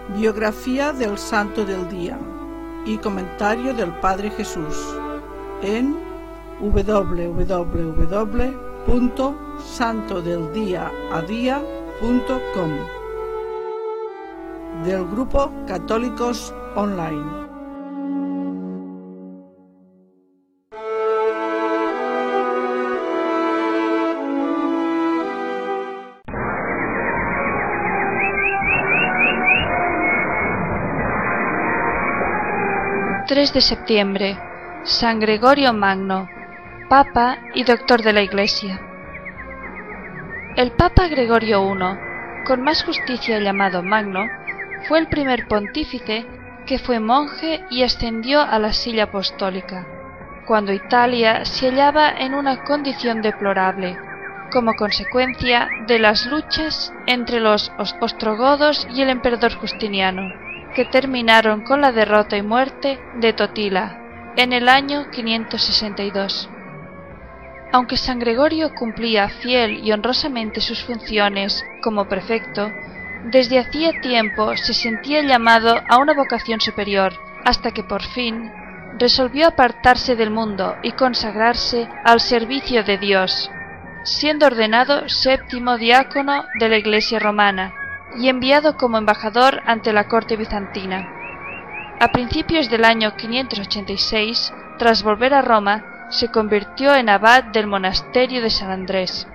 Biografía del Santo del Día y comentario del Padre Jesús en www.santodeldiaadia.com del Grupo Católicos Online. De septiembre, San Gregorio Magno, Papa y Doctor de la Iglesia. El Papa Gregorio I, con más justicia llamado Magno, fue el primer pontífice que fue monje y ascendió a la silla apostólica, cuando Italia se hallaba en una condición deplorable, como consecuencia de las luchas entre los ostrogodos y el emperador Justiniano, que terminaron con la derrota y muerte de Totila en el año 562. Aunque San Gregorio cumplía fiel y honrosamente sus funciones como prefecto, desde hacía tiempo se sentía llamado a una vocación superior, hasta que por fin resolvió apartarse del mundo y consagrarse al servicio de Dios, siendo ordenado séptimo diácono de la Iglesia romana y enviado como embajador ante la corte bizantina. A principios del año 586, tras volver a Roma, se convirtió en abad del monasterio de San Andrés.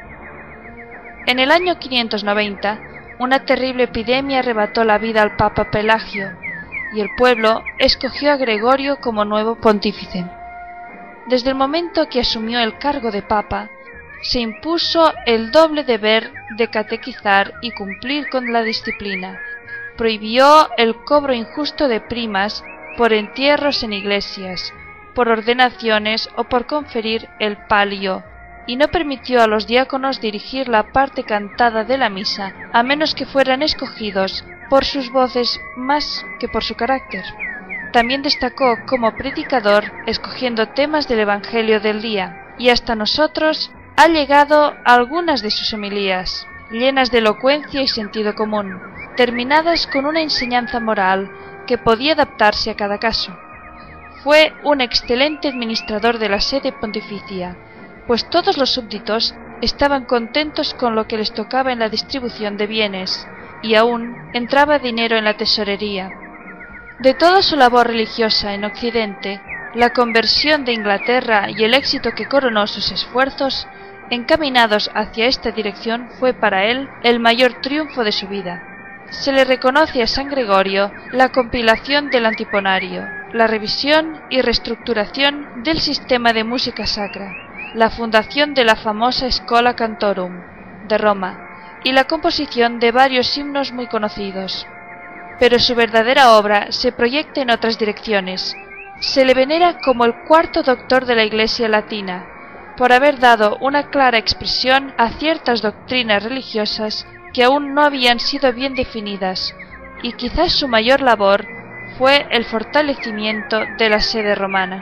En el año 590, una terrible epidemia arrebató la vida al Papa Pelagio, y el pueblo escogió a Gregorio como nuevo pontífice. Desde el momento que asumió el cargo de Papa, se impuso el doble deber de catequizar y cumplir con la disciplina. Prohibió el cobro injusto de primas por entierros en iglesias, por ordenaciones o por conferir el palio, y no permitió a los diáconos dirigir la parte cantada de la misa, a menos que fueran escogidos por sus voces más que por su carácter. También destacó como predicador, escogiendo temas del Evangelio del día, y hasta nosotros ha llegado algunas de sus homilías, llenas de elocuencia y sentido común, terminadas con una enseñanza moral que podía adaptarse a cada caso. Fue un excelente administrador de la sede pontificia, pues todos los súbditos estaban contentos con lo que les tocaba en la distribución de bienes, y aún entraba dinero en la tesorería. De toda su labor religiosa en Occidente, la conversión de Inglaterra y el éxito que coronó sus esfuerzos encaminados hacia esta dirección fue para él el mayor triunfo de su vida. Se le reconoce a San Gregorio la compilación del Antiponario, la revisión y reestructuración del sistema de música sacra, la fundación de la famosa Schola Cantorum de Roma y la composición de varios himnos muy conocidos. Pero su verdadera obra se proyecta en otras direcciones. Se le venera como el cuarto doctor de la Iglesia latina, por haber dado una clara expresión a ciertas doctrinas religiosas que aún no habían sido bien definidas, y quizás su mayor labor fue el fortalecimiento de la sede romana.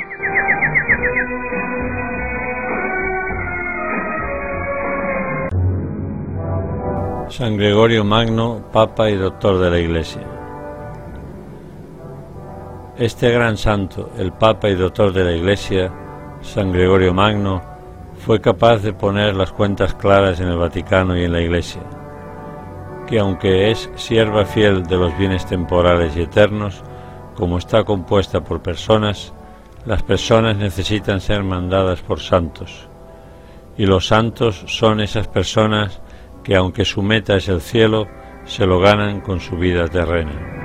San Gregorio Magno, Papa y Doctor de la Iglesia. Este gran santo, el Papa y Doctor de la Iglesia, San Gregorio Magno, fue capaz de poner las cuentas claras en el Vaticano y en la Iglesia, que aunque es sierva fiel de los bienes temporales y eternos, como está compuesta por personas, las personas necesitan ser mandadas por santos, y los santos son esas personas que, aunque su meta es el cielo, se lo ganan con su vida terrena.